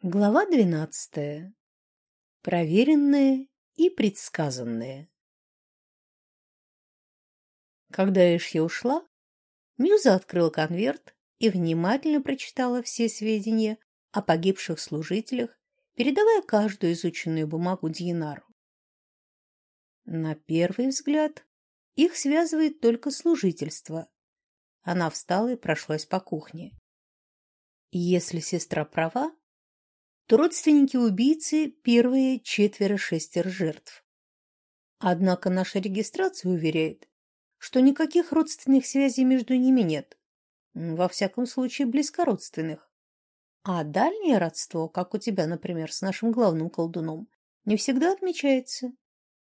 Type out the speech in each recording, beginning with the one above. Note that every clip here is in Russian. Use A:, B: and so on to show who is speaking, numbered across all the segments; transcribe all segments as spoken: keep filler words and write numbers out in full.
A: Глава двенадцатая. Проверенное и предсказанное. Когда Эшья ушла, Мюза открыла конверт и внимательно прочитала все сведения о погибших служителях, передавая каждую изученную бумагу Дьенару. На первый взгляд их связывает только служительство. Она встала и прошлась по кухне. Если сестра права, то родственники убийцы – первые четверо-шестеро жертв. Однако наша регистрация уверяет, что никаких родственных связей между ними нет, во всяком случае близкородственных. А дальнее родство, как у тебя, например, с нашим главным колдуном, не всегда отмечается.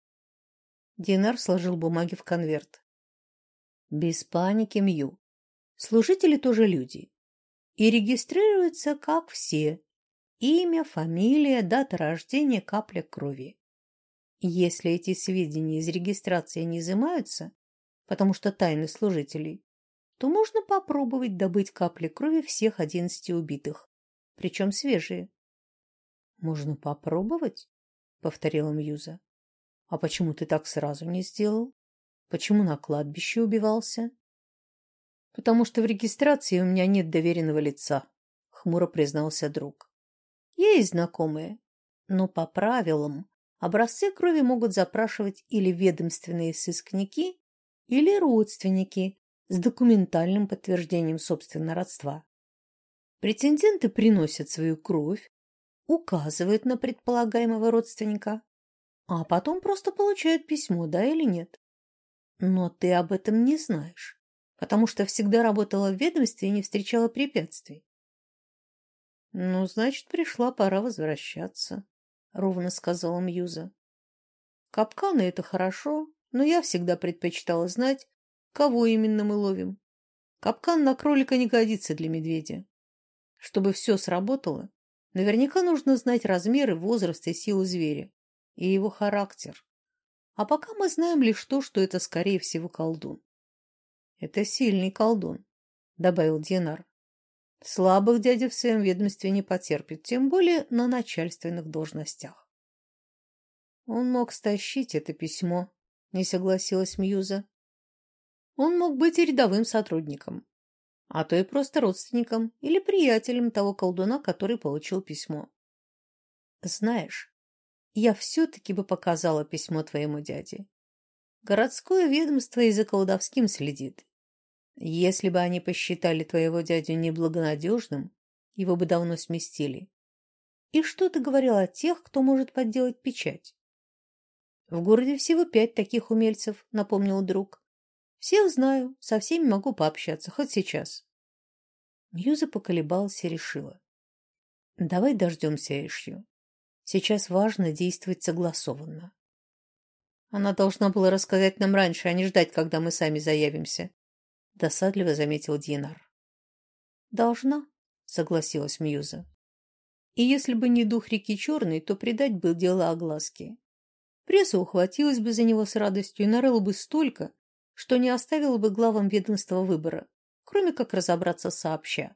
A: Динар сложил бумаги в конверт. Без паники, Мью. Служители тоже люди. И регистрируются, как все. Имя, фамилия, дата рождения, капля крови. Если эти сведения из регистрации не изымаются, потому что тайны служителей, то можно попробовать добыть капли крови всех одиннадцати убитых, причем свежие. «Можно попробовать?» — повторила Мьюза. «А почему ты так сразу не сделал? Почему на кладбище убивался?» «Потому что в регистрации у меня нет доверенного лица», — хмуро признался друг. Есть знакомые, но по правилам образцы крови могут запрашивать или ведомственные сыскники, или родственники с документальным подтверждением собственного родства. Претенденты приносят свою кровь, указывают на предполагаемого родственника, а потом просто получают письмо, да или нет. Но ты об этом не знаешь, потому что всегда работала в ведомстве и не встречала препятствий. «Ну, значит, пришла пора возвращаться», — ровно сказала Мьюза. «Капканы — это хорошо, но я всегда предпочитала знать, кого именно мы ловим. Капкан на кролика не годится для медведя. Чтобы все сработало, наверняка нужно знать размеры, возраст и силу зверя, и его характер. А пока мы знаем лишь то, что это, скорее всего, колдун». «Это сильный колдун», — добавил Дьенар. Слабых дядя в своем ведомстве не потерпит, тем более на начальственных должностях. Он мог стащить это письмо, не согласилась Мьюза. Он мог быть и рядовым сотрудником, а то и просто родственником или приятелем того колдуна, который получил письмо. Знаешь, я все-таки бы показала письмо твоему дяде. Городское ведомство и за колдовским следит. Если бы они посчитали твоего дядю неблагонадежным, его бы давно сместили. И что ты говорил о тех, кто может подделать печать? В городе всего пять таких умельцев, напомнил друг. Всех знаю, со всеми могу пообщаться, хоть сейчас. Мьюза поколебалась и решила. Давай дождемся Эшью. Сейчас важно действовать согласованно. Она должна была рассказать нам раньше, а не ждать, когда мы сами заявимся. Досадливо заметил Дьенар. Должна, согласилась Мьюза. И если бы не дух реки Черной, то предать бы дело огласке. Пресса ухватилась бы за него с радостью и нарыла бы столько, что не оставила бы главам ведомства выбора, кроме как разобраться сообща.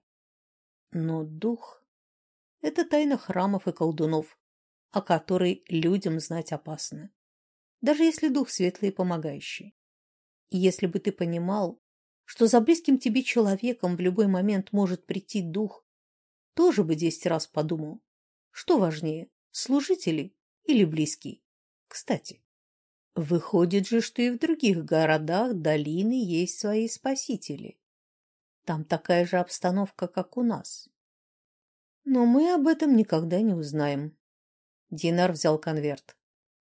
A: Но дух — это тайна храмов и колдунов, о которой людям знать опасно, даже если дух светлый и помогающий. И если бы ты понимал, что за близким тебе человеком в любой момент может прийти дух, тоже бы десять раз подумал, что важнее, служители или близкий. Кстати, выходит же, что и в других городах долины есть свои спасители. Там такая же обстановка, как у нас. Но мы об этом никогда не узнаем. Динар взял конверт.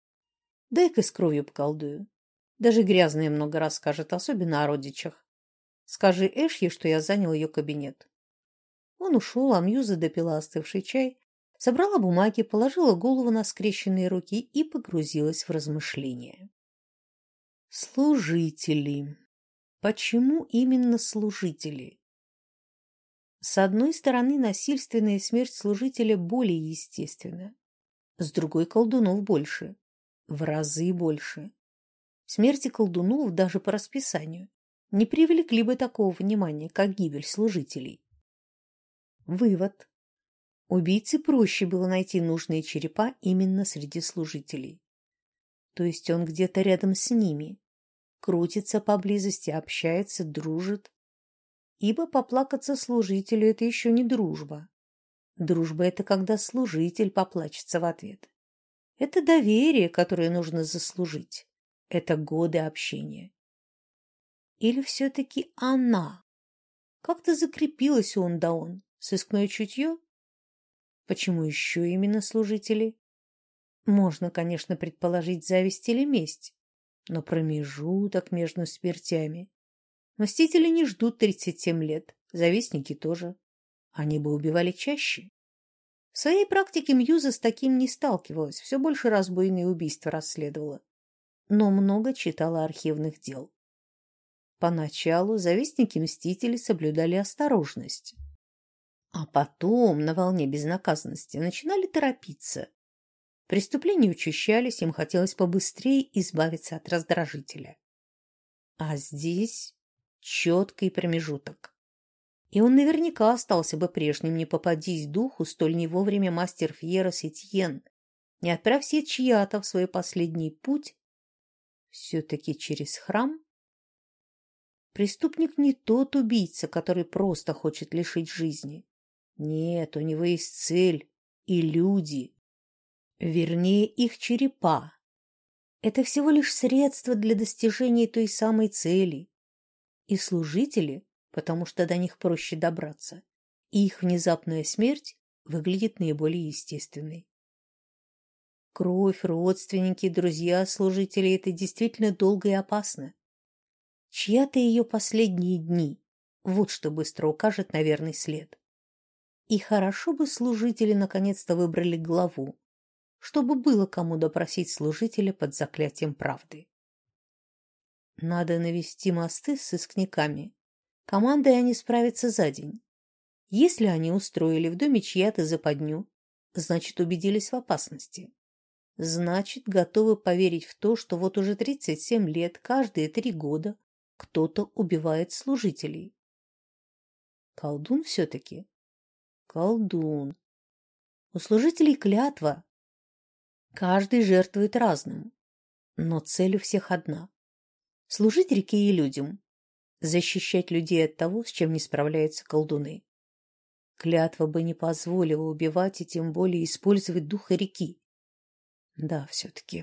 A: Дай-ка с кровью поколдую. Даже грязная много расскажет, особенно о родичах. Скажи Эшье, что я занял ее кабинет. Он ушел, а Мьюза допила остывший чай, собрала бумаги, положила голову на скрещенные руки и погрузилась в размышления. Служители. Почему именно служители? С одной стороны, насильственная смерть служителя более естественна. С другой, колдунов больше. В разы больше. Смерти колдунов даже по расписанию не привлекли бы такого внимания, как гибель служителей. Вывод. Убийце проще было найти нужные черепа именно среди служителей. То есть он где-то рядом с ними, крутится поблизости, общается, дружит. Ибо поплакаться служителю – это еще не дружба. Дружба – это когда служитель поплачется в ответ. Это доверие, которое нужно заслужить. Это годы общения. Или все-таки она? Как-то закрепилась он да он. Сыскное чутье? Почему еще именно служители? Можно, конечно, предположить зависть или месть, но промежуток между смертями. Мстители не ждут тридцать семь лет, завистники тоже. Они бы убивали чаще. В своей практике Мьюза с таким не сталкивалась, все больше разбойные убийства расследовала, но много читала архивных дел. Поначалу завистники-мстители соблюдали осторожность, а потом на волне безнаказанности начинали торопиться. Преступления учащались, им хотелось побыстрее избавиться от раздражителя. А здесь четкий промежуток. И он наверняка остался бы прежним, не попадись духу столь не вовремя мастер Фьера Сетьен, не отправься чья-то в свой последний путь, все-таки через храм. Преступник не тот убийца, который просто хочет лишить жизни. Нет, у него есть цель и люди, вернее, их черепа. Это всего лишь средство для достижения той самой цели. И служители, потому что до них проще добраться, и их внезапная смерть выглядит наиболее естественной. Кровь, родственники, друзья, служители – это действительно долго и опасно. Чья-то ее последние дни – вот что быстро укажет на верный след. И хорошо бы служители наконец-то выбрали главу, чтобы было кому допросить служителя под заклятием правды. Надо навести мосты с сыскниками. Командой они справятся за день. Если они устроили в доме чья-то западню, значит, убедились в опасности. Значит, готовы поверить в то, что вот уже тридцать семь лет, каждые три года, кто-то убивает служителей. Колдун все-таки? Колдун. У служителей клятва. Каждый жертвует разным, но цель у всех одна. Служить реке и людям. Защищать людей от того, с чем не справляются колдуны. Клятва бы не позволила убивать и тем более использовать духа реки. Да, все-таки.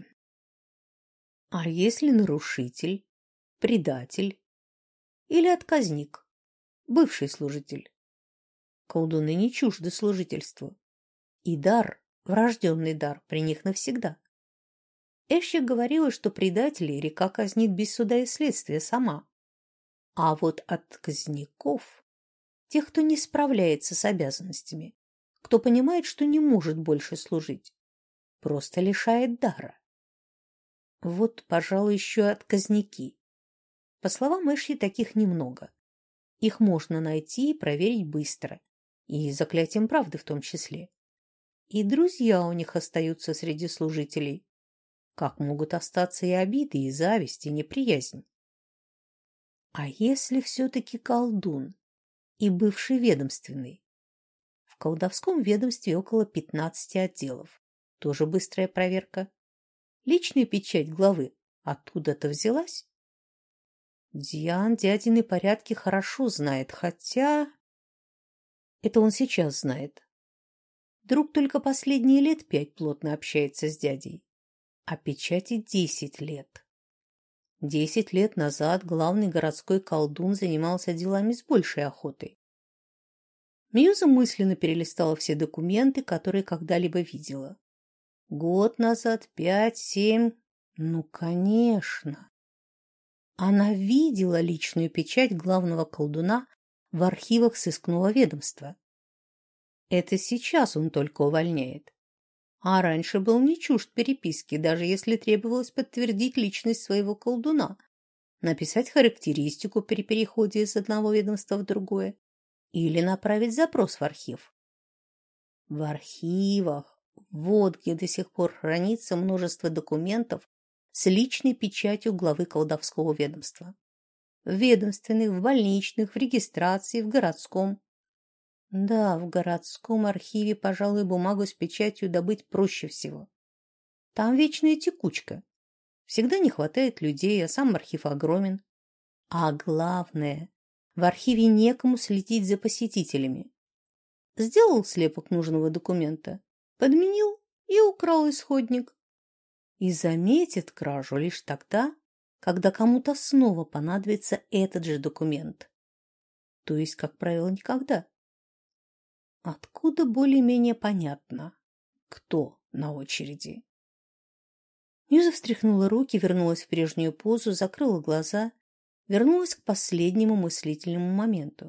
A: А если нарушитель, предатель или отказник, бывший служитель? Колдуны не чужды служительству. И дар, врожденный дар, при них навсегда. Эши говорила, что предателей река казнит без суда и следствия сама. А вот отказников, тех, кто не справляется с обязанностями, кто понимает, что не может больше служить, просто лишает дара. Вот, пожалуй, еще отказники. По словам Эши, таких немного. Их можно найти и проверить быстро, и заклятием правды в том числе. И друзья у них остаются среди служителей. Как могут остаться и обиды, и зависть, и неприязнь? А если все-таки колдун и бывший ведомственный? В колдовском ведомстве около пятнадцати отделов. Тоже быстрая проверка. Личная печать главы оттуда-то взялась? Диан дядины порядки хорошо знает, хотя... Это он сейчас знает. Друг только последние лет пять плотно общается с дядей. А печати десять лет. Десять лет назад главный городской колдун занимался делами с большей охотой. Мьюза мысленно перелистала все документы, которые когда-либо видела. Год назад, пять, семь... Ну, конечно. Она видела личную печать главного колдуна в архивах сыскного ведомства. Это сейчас он только увольняет. А раньше был не чужд переписки, даже если требовалось подтвердить личность своего колдуна, написать характеристику при переходе из одного ведомства в другое или направить запрос в архив. В архивах, вот где до сих пор хранится множество документов с личной печатью главы колдовского ведомства. В ведомственных, в больничных, в регистрации, в городском. Да, в городском архиве, пожалуй, бумагу с печатью добыть проще всего. Там вечная текучка. Всегда не хватает людей, а сам архив огромен. А главное, в архиве некому следить за посетителями. Сделал слепок нужного документа, подменил и украл исходник. И заметит кражу лишь тогда, когда кому-то снова понадобится этот же документ. То есть, как правило, никогда. Откуда более-менее понятно, кто на очереди. Мьюза встряхнула руки, вернулась в прежнюю позу, закрыла глаза, вернулась к последнему мыслительному моменту.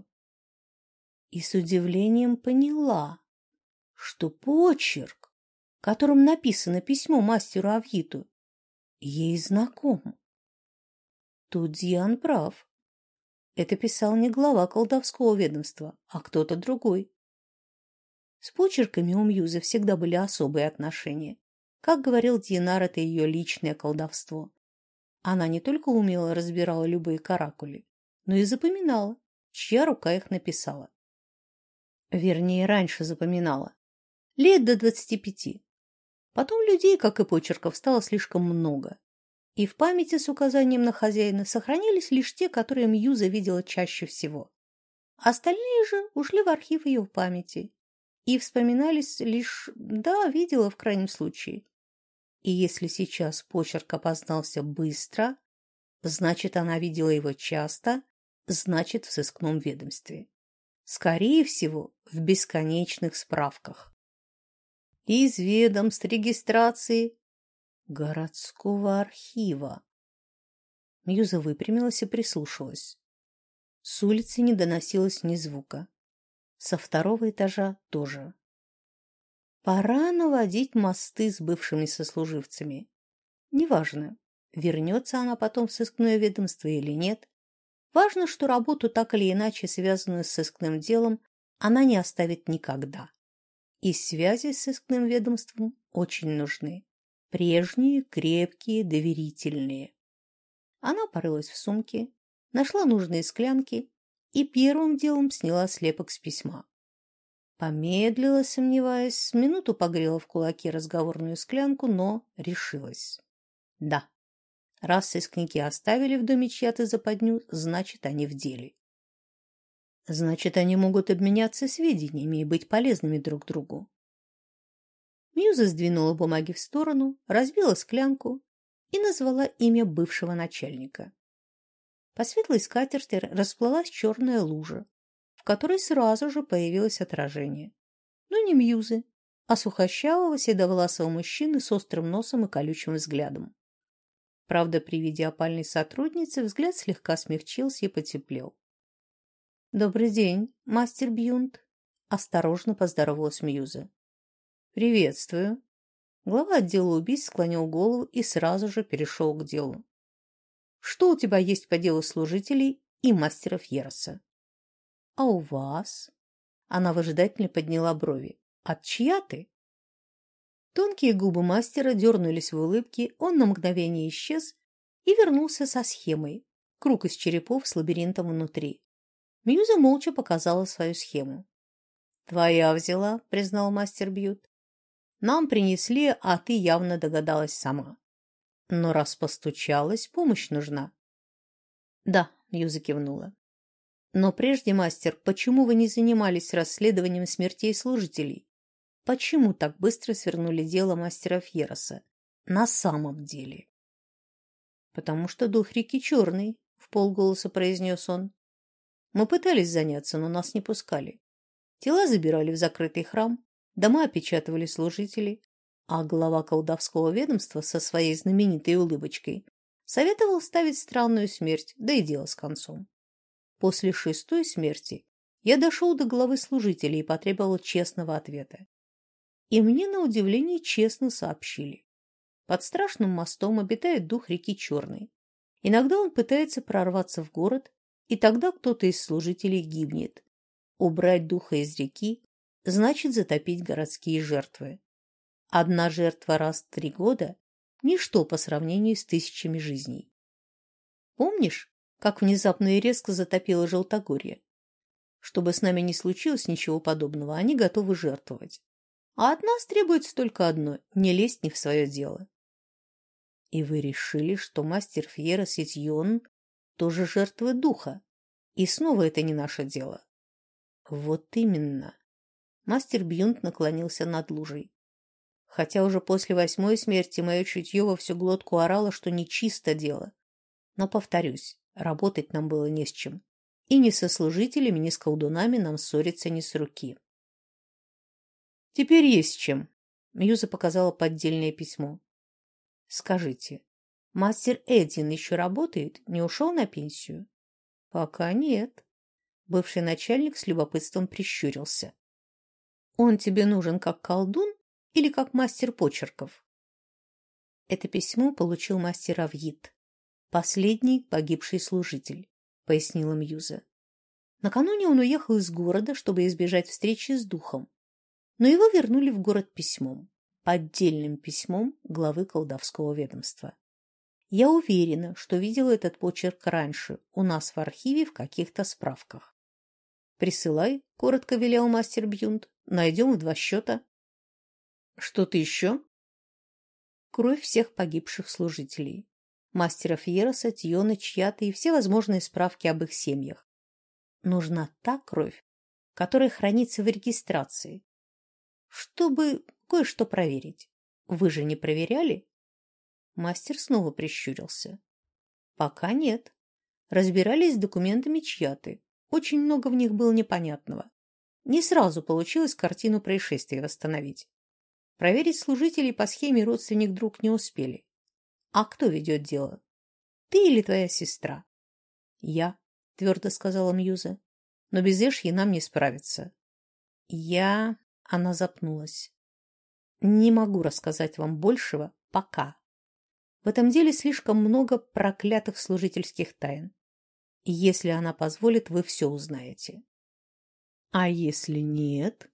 A: И с удивлением поняла, что почерк, которым написано письмо мастеру Авьиту, ей знаком. Тут Диан прав. Это писал не глава колдовского ведомства, а кто-то другой. С почерками у Мьюзы всегда были особые отношения. Как говорил Дьянар, это ее личное колдовство. Она не только умело разбирала любые каракули, но и запоминала, чья рука их написала. Вернее, раньше запоминала. Лет до двадцати пяти. Потом людей, как и почерков, стало слишком много. И в памяти с указанием на хозяина сохранились лишь те, которые Мьюза видела чаще всего. Остальные же ушли в архив ее памяти. И вспоминались лишь «да, видела в крайнем случае». И если сейчас почерк опознался быстро, значит, она видела его часто, значит, в сыскном ведомстве. Скорее всего, в бесконечных справках. Из ведомств регистрации городского архива. Мьюза выпрямилась и прислушалась. С улицы не доносилось ни звука. Со второго этажа тоже. Пора наводить мосты с бывшими сослуживцами. Неважно, вернется она потом в сыскное ведомство или нет. Важно, что работу, так или иначе связанную с сыскным делом, она не оставит никогда. И связи с сыскным ведомством очень нужны. Прежние, крепкие, доверительные. Она порылась в сумке, нашла нужные склянки и первым делом сняла слепок с письма. Помедлила, сомневаясь, с минуту погрела в кулаке разговорную склянку, но решилась. Да, раз сыскники оставили в доме чья-то западню, значит, они в деле. Значит, они могут обменяться сведениями и быть полезными друг другу. Мьюза сдвинула бумаги в сторону, разбила склянку и назвала имя бывшего начальника. По светлой скатерти расплылась черная лужа, в которой сразу же появилось отражение. Но не Мьюзы, а сухощавого седовласого мужчины с острым носом и колючим взглядом. Правда, при виде опальной сотрудницы взгляд слегка смягчился и потеплел. «Добрый день, мастер Бьюнт», — осторожно поздоровалась Мьюза. «Приветствую». Глава отдела убийств склонил голову и сразу же перешел к делу. «Что у тебя есть по делу служителей и мастера Фьероса?» «А у вас?» Она выжидательно подняла брови. «От чья ты?» Тонкие губы мастера дернулись в улыбке, он на мгновение исчез и вернулся со схемой. Круг из черепов с лабиринтом внутри. Мьюза молча показала свою схему. «Твоя взяла», — признал мастер Бьют. «Нам принесли, а ты явно догадалась сама. Но раз постучалась, помощь нужна». «Да», — Мьюза кивнула. «Но прежде, мастер, почему вы не занимались расследованием смертей служителей? Почему так быстро свернули дело мастера Фьероса? На самом деле?» «Потому что дух реки черный», — вполголоса произнес он. «Мы пытались заняться, но нас не пускали. Тела забирали в закрытый храм, дома опечатывали служители, а глава колдовского ведомства со своей знаменитой улыбочкой советовал ставить странную смерть, да и дело с концом. После шестой смерти я дошел до главы служителей и потребовал честного ответа. И мне, на удивление, честно сообщили. Под страшным мостом обитает дух реки Черной. Иногда он пытается прорваться в город, и тогда кто-то из служителей гибнет. Убрать духа из реки значит затопить городские жертвы. Одна жертва раз в три года – ничто по сравнению с тысячами жизней. Помнишь, как внезапно и резко затопило Желтогорье? Чтобы с нами не случилось ничего подобного, они готовы жертвовать. А от нас требуется только одно – не лезть не в свое дело. И вы решили, что мастер Фьера Сетьон тоже жертва духа. И снова это не наше дело. Вот именно. Мастер Бьюнт наклонился над лужей. Хотя уже после восьмой смерти мое чутье во всю глотку орало, что нечисто дело. Но, повторюсь, работать нам было не с чем. И ни со служителями, ни с колдунами нам ссориться не с руки. Теперь есть с чем. Мьюза показала поддельное письмо. Скажите, мастер Эдин еще работает? Не ушел на пенсию? Пока нет. Бывший начальник с любопытством прищурился. Он тебе нужен как колдун или как мастер почерков? Это письмо получил мастер Авьид, последний погибший служитель, пояснила Мьюза. Накануне он уехал из города, чтобы избежать встречи с духом, но его вернули в город письмом, поддельным письмом главы колдовского ведомства. Я уверена, что видела этот почерк раньше, у нас в архиве в каких-то справках. «Присылай», — коротко велел мастер Бьюнт, — «найдем в два счета». «Что-то еще?» Кровь всех погибших служителей. Мастера Фьероса, Тьона, чья-то и все возможные справки об их семьях. Нужна та кровь, которая хранится в регистрации, чтобы кое-что проверить. Вы же не проверяли? Мастер снова прищурился. Пока нет. Разбирались с документами чья-то. Очень много в них было непонятного. Не сразу получилось картину происшествия восстановить. Проверить служителей по схеме родственник-друг не успели. А кто ведет дело? Ты или твоя сестра? Я, твердо сказала Мьюза. Но без Эшьи нам не справиться. Я... Она запнулась. Не могу рассказать вам большего пока. В этом деле слишком много проклятых служительских тайн. Если она позволит, вы все узнаете. А если нет,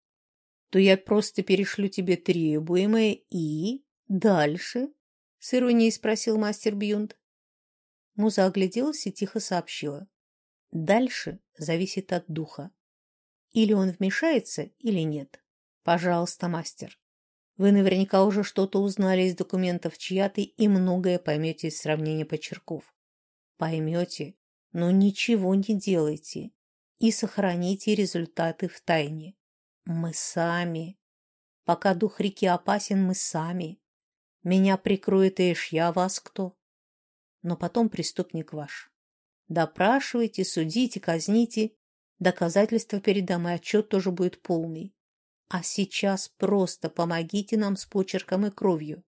A: то я просто перешлю тебе требуемое и... Дальше? С иронией спросил мастер Бьюнт. Муза огляделась и тихо сообщила. Дальше зависит от духа. Или он вмешается, или нет. Пожалуйста, мастер. Вы наверняка уже что-то узнали из документов чья-то и многое поймете из сравнения почерков. Поймете, но ничего не делайте и сохраните результаты в тайне. Мы сами. Пока дух реки опасен, мы сами. Меня прикроет Эшья, а вас кто? Но потом преступник ваш. Допрашивайте, судите, казните. Доказательства передам, и отчет тоже будет полный. А сейчас просто помогите нам с почерком и кровью.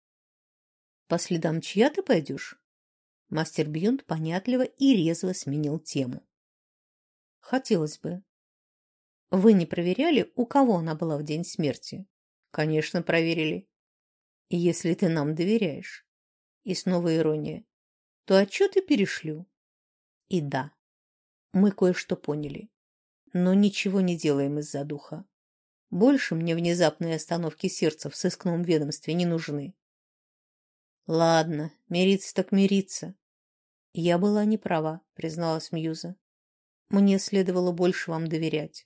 A: По следам чья ты пойдешь? Мастер Бьюнт понятливо и резво сменил тему. Хотелось бы. Вы не проверяли, у кого она была в день смерти? Конечно, проверили. Если ты нам доверяешь. И снова ирония. То отчеты перешлю. И да, мы кое-что поняли. Но ничего не делаем из-за духа. Больше мне внезапные остановки сердца в сыскном ведомстве не нужны. Ладно, мириться так мириться. Я была не права, призналась Мьюза. Мне следовало больше вам доверять.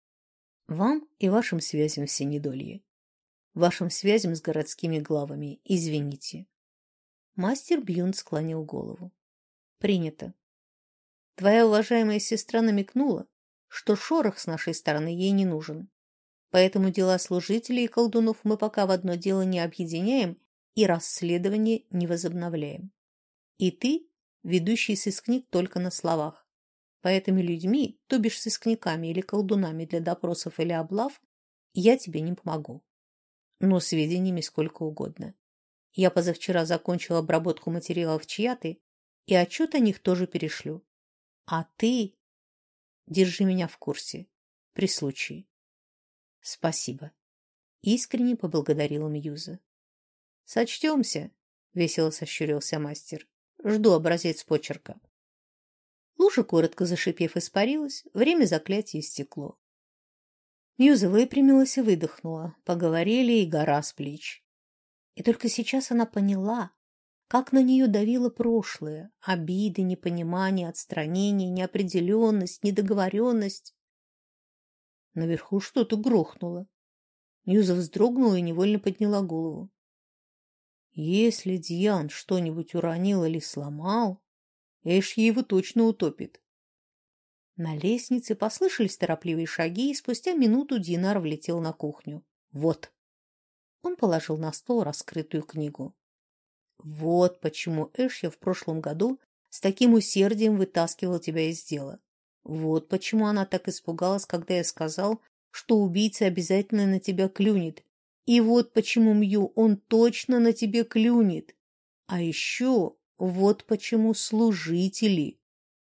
A: Вам и вашим связям в Синедолье. Вашим связям с городскими главами. Извините. Мастер Бьюнт склонил голову. Принято. Твоя уважаемая сестра намекнула, что шорох с нашей стороны ей не нужен. Поэтому дела служителей и колдунов мы пока в одно дело не объединяем и расследование не возобновляем. И ты, ведущий сыскник, только на словах. Поэтому людьми, то бишь сыскниками или колдунами для допросов или облав, я тебе не помогу. Но сведениями сколько угодно. Я позавчера закончила обработку материалов чья-то, и отчет о них тоже перешлю. А ты держи меня в курсе при случае. Спасибо. Искренне поблагодарила Мьюза. Сочтемся, весело сощурился мастер. Жду образец почерка. Лужа, коротко зашипев, испарилась, время заклятия истекло. Мьюза выпрямилась и выдохнула. Поговорили, и гора с плеч. И только сейчас она поняла, как на нее давило прошлое, обиды, непонимание, отстранение, неопределенность, недоговоренность. Наверху что-то грохнуло. Мьюза вздрогнула и невольно подняла голову. Если Дьян что-нибудь уронил или сломал, Эшья его точно утопит. На лестнице послышались торопливые шаги, и спустя минуту Динар влетел на кухню. Вот. Он положил на стол раскрытую книгу. Вот почему Эшья в прошлом году с таким усердием вытаскивал тебя из дела. Вот почему она так испугалась, когда я сказал, что убийца обязательно на тебя клюнет. И вот почему, Мью, он точно на тебе клюнет. А еще вот почему служители.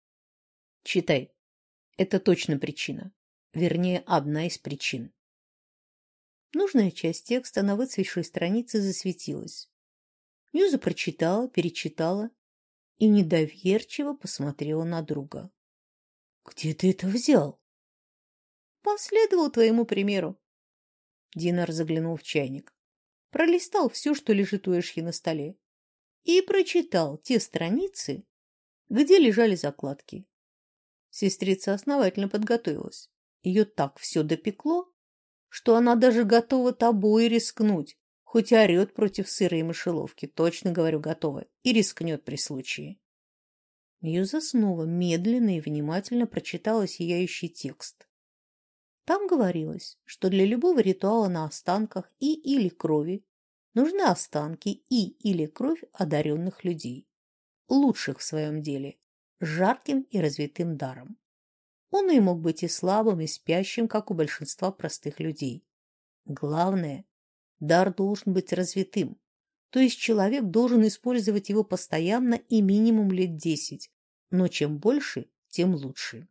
A: Читай. Это точно причина. Вернее, одна из причин. Нужная часть текста на выцветшей странице засветилась. Мьюза прочитала, перечитала и недоверчиво посмотрела на друга. «Где ты это взял?» «Последовал твоему примеру». Динар заглянул в чайник, пролистал все, что лежит у Эшьи на столе, и прочитал те страницы, где лежали закладки. Сестрица основательно подготовилась. Ее так все допекло, что она даже готова тобой рискнуть, хоть и орет против сыра и мышеловки. Точно говорю, готова. И рискнет при случае. Мьюза снова медленно и внимательно прочитала сияющий текст. Там говорилось, что для любого ритуала на останках и или крови нужны останки и или кровь одаренных людей, лучших в своем деле, с жарким и развитым даром. Он и мог быть и слабым, и спящим, как у большинства простых людей. Главное, дар должен быть развитым, то есть человек должен использовать его постоянно и минимум лет десять, но чем больше, тем лучше.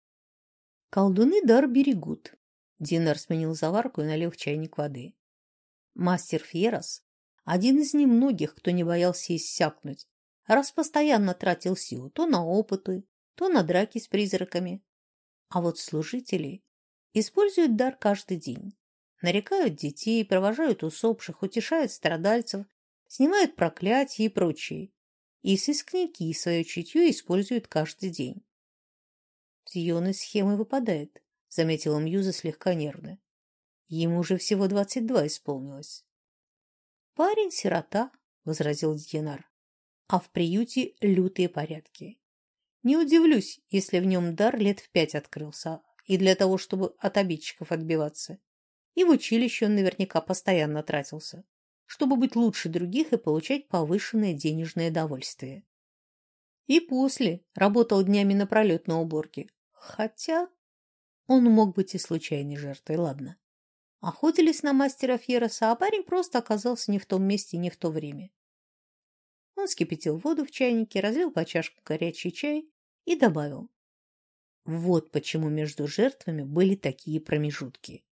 A: Колдуны дар берегут. Динар сменил заварку и налил в чайник воды. Мастер Фьерос – один из немногих, кто не боялся иссякнуть, раз постоянно тратил силу то на опыты, то на драки с призраками. А вот служители используют дар каждый день. Нарекают детей, провожают усопших, утешают страдальцев, снимают проклятия и прочее. И сыскники свое чутье используют каждый день. Зион из схемы выпадает, заметила Мьюза слегка нервно. Ему уже всего двадцать два исполнилось. Парень сирота, возразил Дьенар, а в приюте лютые порядки. Не удивлюсь, если в нем дар лет в пять открылся, и для того, чтобы от обидчиков отбиваться. И в училище он наверняка постоянно тратился, чтобы быть лучше других и получать повышенное денежное довольствие. И после работал днями напролет на уборке. Хотя он мог быть и случайной жертвой, ладно. Охотились на мастера Фьероса, а парень просто оказался не в том месте и не в то время. Он вскипятил воду в чайнике, разлил по чашкам горячий чай и добавил. Вот почему между жертвами были такие промежутки.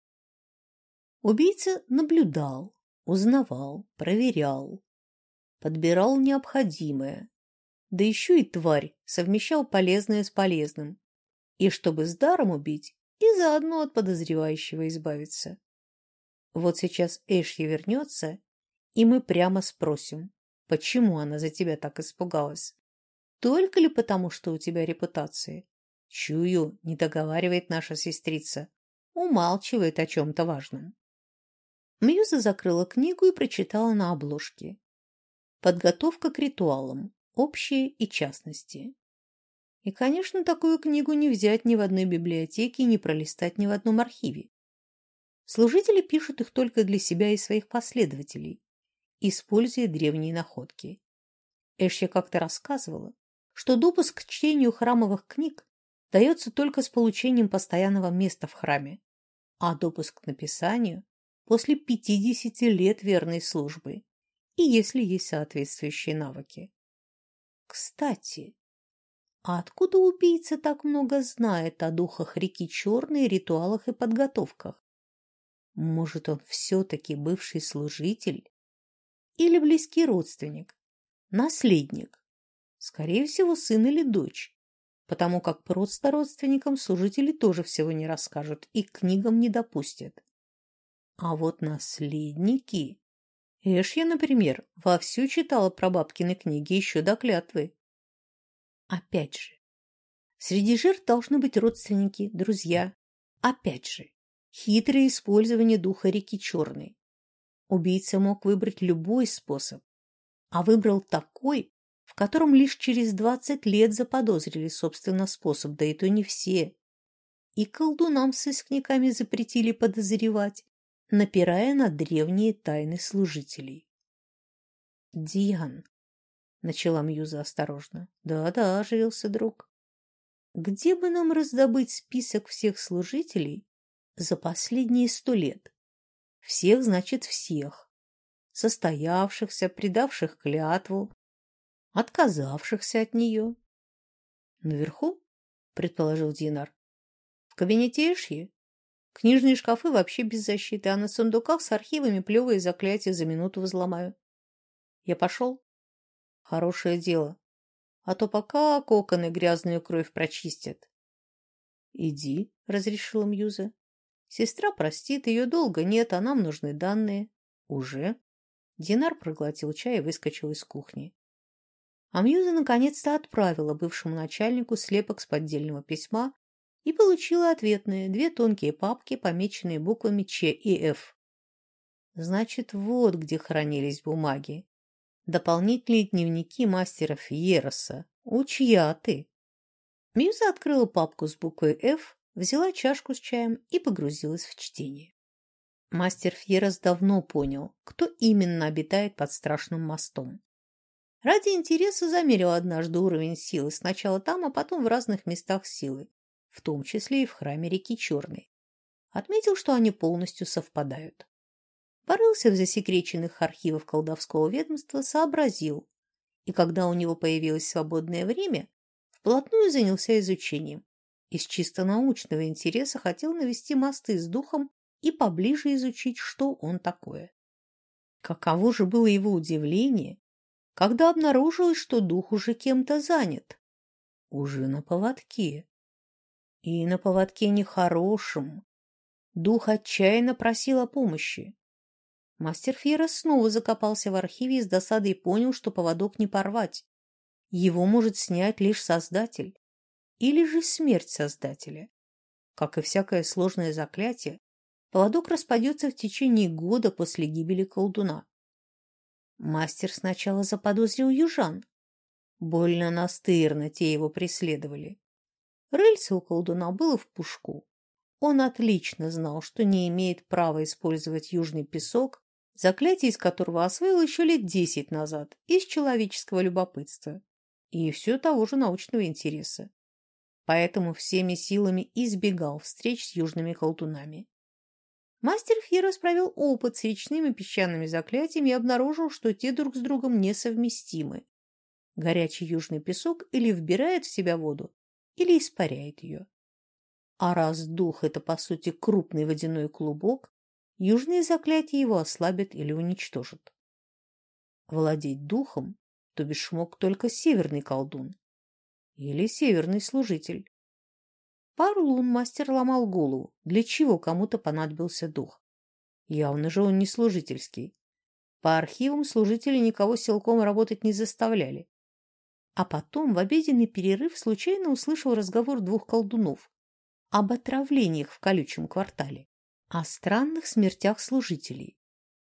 A: Убийца наблюдал, узнавал, проверял, подбирал необходимое, да еще и тварь совмещал полезное с полезным, и чтобы с даром убить, и заодно от подозревающего избавиться. Вот сейчас Эшья вернется, и мы прямо спросим, почему она за тебя так испугалась. Только ли потому, что у тебя репутация? Чую, не договаривает наша сестрица, умалчивает о чем-то важном. Мьюза закрыла книгу и прочитала на обложке. Подготовка к ритуалам, общие и частности. И, конечно, такую книгу не взять ни в одной библиотеке и не пролистать ни в одном архиве. Служители пишут их только для себя и своих последователей, используя древние находки. Эшья как-то рассказывала, что допуск к чтению храмовых книг дается только с получением постоянного места в храме, а допуск к написанию – после пятидесяти лет верной службы и если есть соответствующие навыки. Кстати, а откуда убийца так много знает о духах реки Черной, ритуалах и подготовках? Может, он все-таки бывший служитель? Или близкий родственник? Наследник? Скорее всего, сын или дочь, потому как просто родственникам служители тоже всего не расскажут и к книгам не допустят. А вот наследники... Эшья, например, вовсю читала про бабкины книги еще до клятвы. Опять же, среди жертв должны быть родственники, друзья. Опять же, хитрое использование духа реки Черной. Убийца мог выбрать любой способ, а выбрал такой, в котором лишь через двадцать лет заподозрили, собственно, способ, да и то не все. И колдунам с искниками запретили подозревать, напирая на древние тайны служителей. «Диан», — начала Мьюза осторожно. «Да-да», — оживился друг. «Где бы нам раздобыть список всех служителей за последние сто лет? Всех, значит, всех. Состоявшихся, предавших клятву, отказавшихся от нее». «Наверху?» — предположил Динар. «В кабинете Эшьи? Книжные шкафы вообще без защиты, а на сундуках с архивами плевые заклятия за минуту взломаю. Я пошел? Хорошее дело. А то пока коконы грязную кровь прочистят». «Иди», — разрешила Мьюза. «Сестра простит, ее долго нет, а нам нужны данные». «Уже?» Динар проглотил чай и выскочил из кухни. А Мьюза наконец-то отправила бывшему начальнику слепок с поддельного письма и получила ответные, две тонкие папки, помеченные буквами Ч и Ф. Значит, вот где хранились бумаги. Дополнительные дневники мастера Фьероса. Учья ты. Мьюза открыла папку с буквой Ф, взяла чашку с чаем и погрузилась в чтение. Мастер Фьерос давно понял, кто именно обитает под страшным мостом. Ради интереса замерил однажды уровень силы сначала там, а потом в разных местах силы, в том числе и в храме реки Черной. Отметил, что они полностью совпадают. Порылся в засекреченных архивах колдовского ведомства, сообразил, и когда у него появилось свободное время, вплотную занялся изучением. Из чисто научного интереса хотел навести мосты с духом и поближе изучить, что он такое. Каково же было его удивление, когда обнаружилось, что дух уже кем-то занят. Уже на поводке. И на поводке нехорошем. Дух отчаянно просил о помощи. Мастер Фьерос снова закопался в архиве и с досадой понял, что поводок не порвать. Его может снять лишь Создатель. Или же смерть Создателя. Как и всякое сложное заклятие, поводок распадется в течение года после гибели колдуна. Мастер сначала заподозрил южан. Больно настырно те его преследовали. Рыльце у колдуна было в пушку. Он отлично знал, что не имеет права использовать южный песок, заклятие из которого освоил еще лет десять назад, из человеческого любопытства и все того же научного интереса. Поэтому всеми силами избегал встреч с южными колдунами. Мастер Фьерос провел опыт с речными песчаными заклятиями и обнаружил, что те друг с другом несовместимы. Горячий южный песок или вбирает в себя воду, или испаряет ее. А раз дух – это, по сути, крупный водяной клубок, южные заклятия его ослабят или уничтожат. Владеть духом, то бишь мог только северный колдун или северный служитель. Пару лун мастер ломал голову, для чего кому-то понадобился дух. Явно же он не служительский. По архивам служители никого силком работать не заставляли. А потом в обеденный перерыв случайно услышал разговор двух колдунов об отравлениях в колючем квартале, о странных смертях служителей.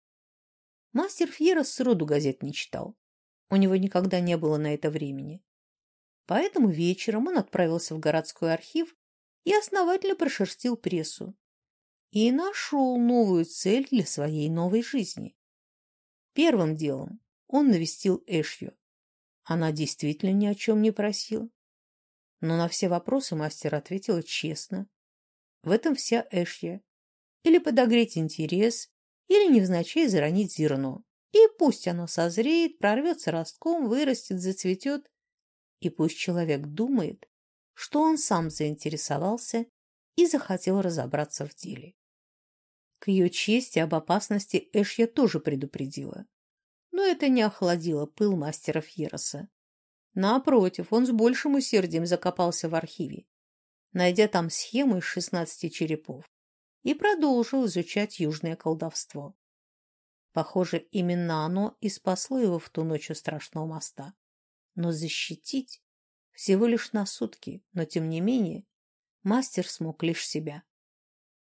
A: Мастер Фьерос сроду газет не читал. У него никогда не было на это времени. Поэтому вечером он отправился в городской архив и основательно прошерстил прессу. И нашел новую цель для своей новой жизни. Первым делом он навестил Эшью. Она действительно ни о чем не просила. Но на все вопросы мастер ответила честно. В этом вся Эшья. Или подогреть интерес, или невзначай заронить зерно. И пусть оно созреет, прорвется ростком, вырастет, зацветет. И пусть человек думает, что он сам заинтересовался и захотел разобраться в деле. К ее чести об опасности Эшья тоже предупредила. Но это не охладило пыл мастера Фьероса. Напротив, он с большим усердием закопался в архиве, найдя там схему из шестнадцати черепов, и продолжил изучать южное колдовство. Похоже, именно оно и спасло его в ту ночь у страшного моста. Но защитить всего лишь на сутки, но тем не менее мастер смог лишь себя.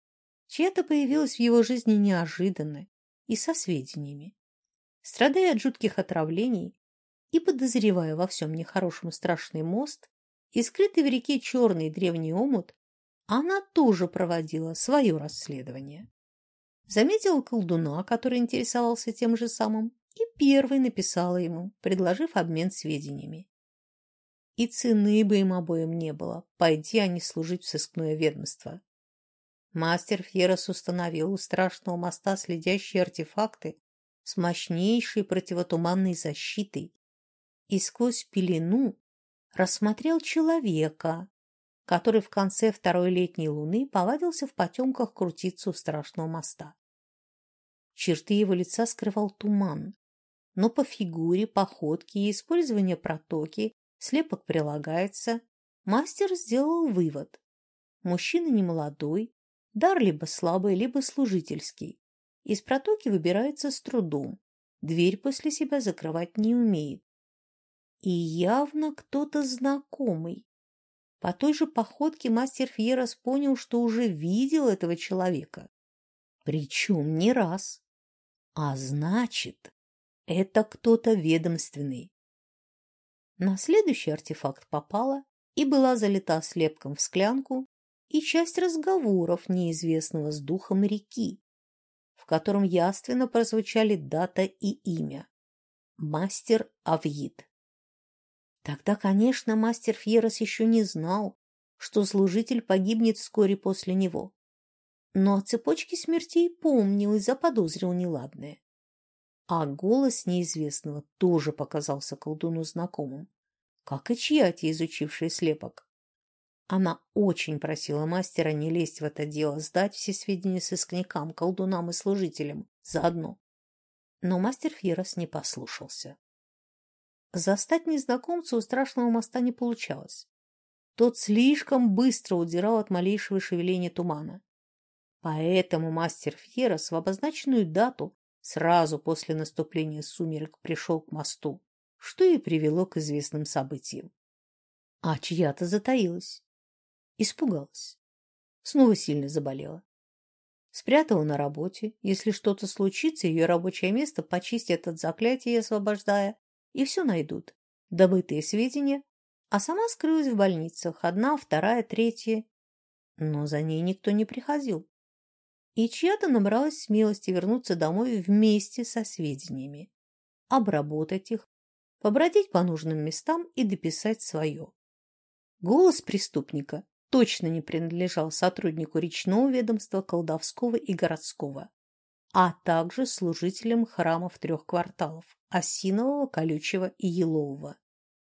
A: чья-то появилась в его жизни неожиданно и со сведениями. Страдая от жутких отравлений и подозревая во всем нехорошем страшный мост и скрытый в реке черный древний омут, она тоже проводила свое расследование. Заметила колдуна, который интересовался тем же самым, и первой написала ему, предложив обмен сведениями. И цены бы им обоим не было, пойди они служить в сыскное ведомство. Мастер Фьерос установил у страшного моста следящие артефакты с мощнейшей противотуманной защитой и сквозь пелену рассмотрел человека, который в конце второй летней луны повадился в потемках крутиться у страшного моста. Черты его лица скрывал туман, но по фигуре, походке и использованию протоки слепок прилагается, мастер сделал вывод. Мужчина немолодой, дар либо слабый, либо служительский. Из протоки выбирается с трудом, дверь после себя закрывать не умеет. И явно кто-то знакомый. По той же походке мастер Фьерос понял, что уже видел этого человека. Причем не раз. А значит, это кто-то ведомственный. На следующий артефакт попала и была залита слепком в склянку и часть разговоров неизвестного с духом реки, в котором явственно прозвучали дата и имя. Мастер Авьид. Тогда, конечно, мастер Фьерос еще не знал, что служитель погибнет вскоре после него. Но о цепочке смертей помнил и заподозрил неладное. А голос неизвестного тоже показался колдуну знакомым, как и чья-то, изучившая слепок. Она очень просила мастера не лезть в это дело, сдать все сведения сыскникам, колдунам и служителям заодно. Но мастер Фьерос не послушался. Застать незнакомца у страшного моста не получалось. Тот слишком быстро удирал от малейшего шевеления тумана. Поэтому мастер Фьерос в обозначенную дату сразу после наступления сумерек пришел к мосту, что и привело к известным событиям. А чья-то затаилась. Испугалась. Снова сильно заболела. Спрятала на работе. Если что-то случится, ее рабочее место почистят от заклятия, освобождая, и все найдут. Добытые сведения. А сама скрылась в больницах. Одна, вторая, третья. Но за ней никто не приходил. И чья-то набралась смелости вернуться домой вместе со сведениями, обработать их, побродить по нужным местам и дописать свое. Голос преступника точно не принадлежал сотруднику речного ведомства, колдовского и городского, а также служителям храмов трех кварталов – Осинового, Колючего и Елового.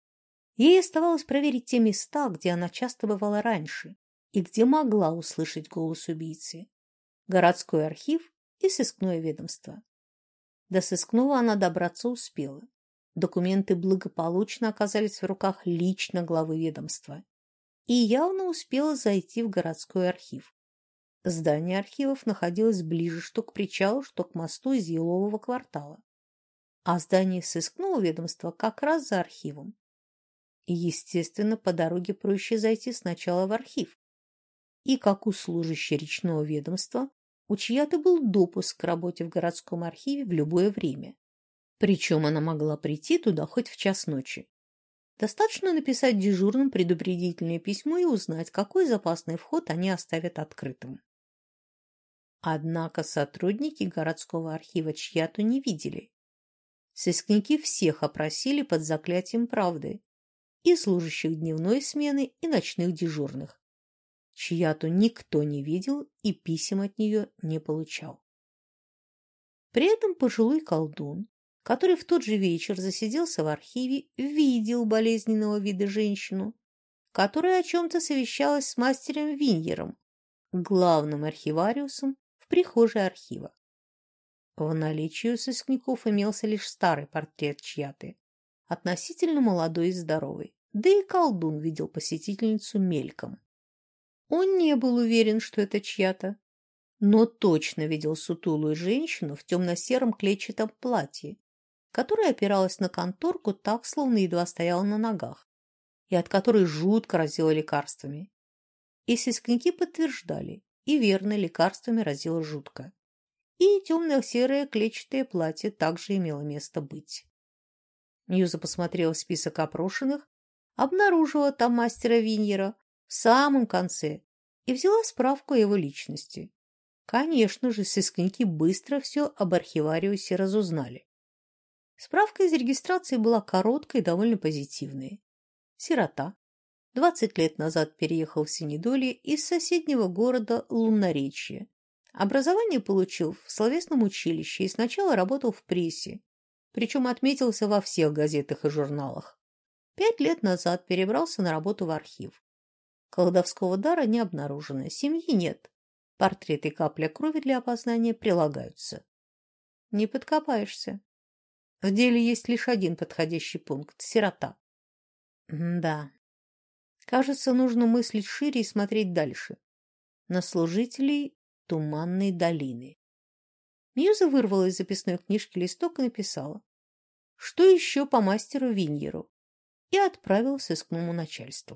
A: Ей оставалось проверить те места, где она часто бывала раньше и где могла услышать голос убийцы. Городской архив и сыскное ведомство. До сыскного она добраться успела. Документы благополучно оказались в руках лично главы ведомства. И явно успела зайти в городской архив. Здание архивов находилось ближе что к причалу, что к мосту из Елового квартала. А здание сыскного ведомства как раз за архивом. И, естественно, по дороге проще зайти сначала в архив. И, как у служащей речного ведомства, у чья-то был допуск к работе в городском архиве в любое время. Причем она могла прийти туда хоть в час ночи. Достаточно написать дежурным предупредительное письмо и узнать, какой запасный вход они оставят открытым. Однако сотрудники городского архива чья-то не видели. Сыскники всех опросили под заклятием правды, и служащих дневной смены, и ночных дежурных. Чья-то никто не видел и писем от нее не получал. При этом пожилой колдун, который в тот же вечер засиделся в архиве, видел болезненного вида женщину, которая о чем-то совещалась с мастером Виньером, главным архивариусом в прихожей архива. В наличии у сыскников имелся лишь старый портрет чья-то, относительно молодой и здоровый, да и колдун видел посетительницу мельком. Он не был уверен, что это чья-то, но точно видел сутулую женщину в темно-сером клетчатом платье, которая опиралась на конторку так, словно едва стояла на ногах, и от которой жутко разило лекарствами. И сыскники подтверждали, и верно, лекарствами разило жутко. И темно-серое клетчатое платье также имело место быть. Мьюза посмотрела в список опрошенных, обнаружила там мастера Виньера в самом конце и взяла справку о его личности. Конечно же, сыскники быстро все об архивариусе разузнали. Справка из регистрации была короткой и довольно позитивной. Сирота. Двадцать лет назад переехал в Синедолье из соседнего города Лунноречье. Образование получил в словесном училище и сначала работал в прессе, причем отметился во всех газетах и журналах. Пять лет назад перебрался на работу в архив. Колдовского дара не обнаружено, семьи нет. Портрет и капля крови для опознания прилагаются. Не подкопаешься. В деле есть лишь один подходящий пункт – сирота. Да. Кажется, нужно мыслить шире и смотреть дальше. На служителей Туманной долины. Мьюза вырвала из записной книжки листок и написала: «Что еще по мастеру Виньеру?» и отправила сыскному начальству.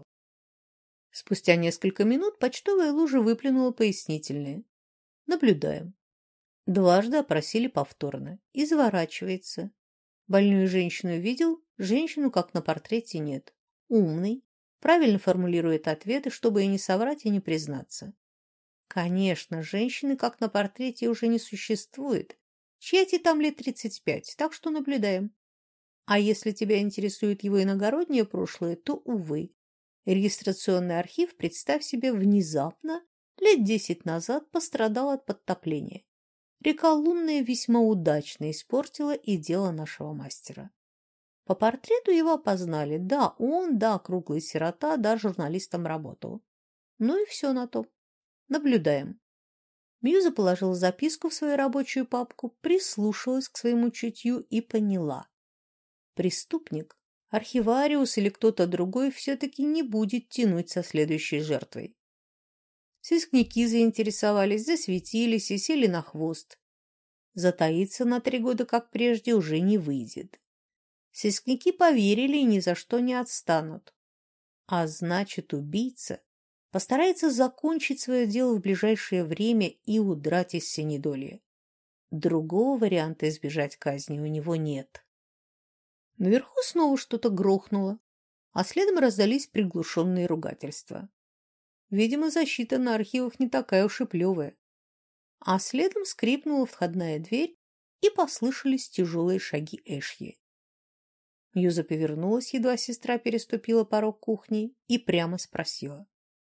A: Спустя несколько минут почтовая лужа выплюнула пояснительное. Наблюдаем. Дважды опросили повторно. И заворачивается. Больную женщину видел, женщину, как на портрете, нет. Умный, правильно формулирует ответы, чтобы и не соврать, и не признаться. Конечно, женщины, как на портрете, уже не существует. Чья-то там лет тридцать пять, так что наблюдаем. А если тебя интересует его иногороднее прошлое, то, увы. Регистрационный архив, представь себе, внезапно, лет десять назад пострадал от подтопления. Река Лунная весьма удачно испортила и дело нашего мастера. По портрету его опознали. Да, он, да, круглый сирота, да, журналистом работал. Ну и все на то. Наблюдаем. Мьюза положила записку в свою рабочую папку, прислушалась к своему чутью и поняла. Преступник, архивариус или кто-то другой все-таки не будет тянуть со следующей жертвой. Сыскники заинтересовались, засветились и сели на хвост. Затаиться на три года, как прежде, уже не выйдет. Сыскники поверили и ни за что не отстанут. А значит, убийца постарается закончить свое дело в ближайшее время и удрать из Синедолья. Другого варианта избежать казни у него нет. Наверху снова что-то грохнуло, а следом раздались приглушенные ругательства. Видимо, защита на архивах не такая уж и плевая. А следом скрипнула входная дверь, и послышались тяжелые шаги Эшьи. Мьюза повернулась, едва сестра переступила порог кухни, и прямо спросила: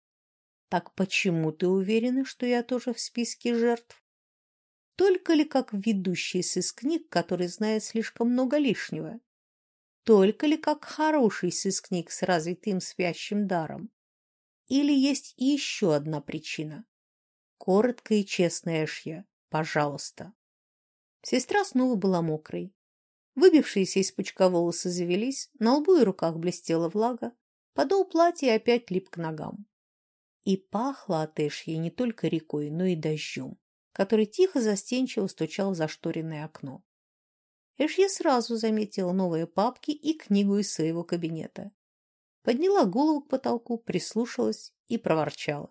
A: «Так почему ты уверена, что я тоже в списке жертв? Только ли как ведущий сыскник, который знает слишком много лишнего? Только ли как хороший сыскник с развитым спящим даром? Или есть еще одна причина? Коротко и честно, Эшья, пожалуйста». Сестра снова была мокрой. Выбившиеся из пучка волосы завелись, на лбу и руках блестела влага, подол платья опять лип к ногам. И пахло от Эшьи не только рекой, но и дождем, который тихо-застенчиво стучал в зашторенное окно. Эшья сразу заметила новые папки и книгу из своего кабинета. Подняла голову к потолку, прислушалась и проворчала: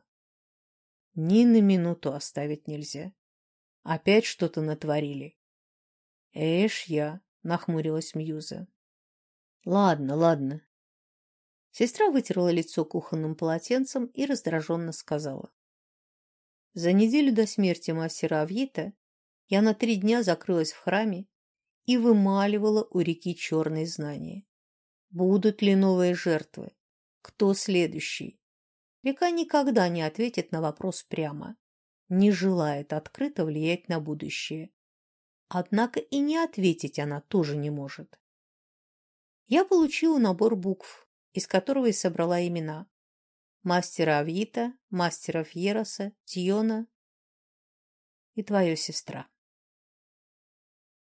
A: «Ни на минуту оставить нельзя. Опять что-то натворили». «Эшья», — нахмурилась Мьюза. «Ладно, ладно». Сестра вытерла лицо кухонным полотенцем и раздраженно сказала: «За неделю до смерти мастера Авьита я на три дня закрылась в храме и вымаливала у реки черные знания. Будут ли новые жертвы? Кто следующий? Река никогда не ответит на вопрос прямо, не желает открыто влиять на будущее. Однако и не ответить она тоже не может. Я получила набор букв, из которого и собрала имена: мастера Авьита, мастера Фьероса, Тьона и твою сестра.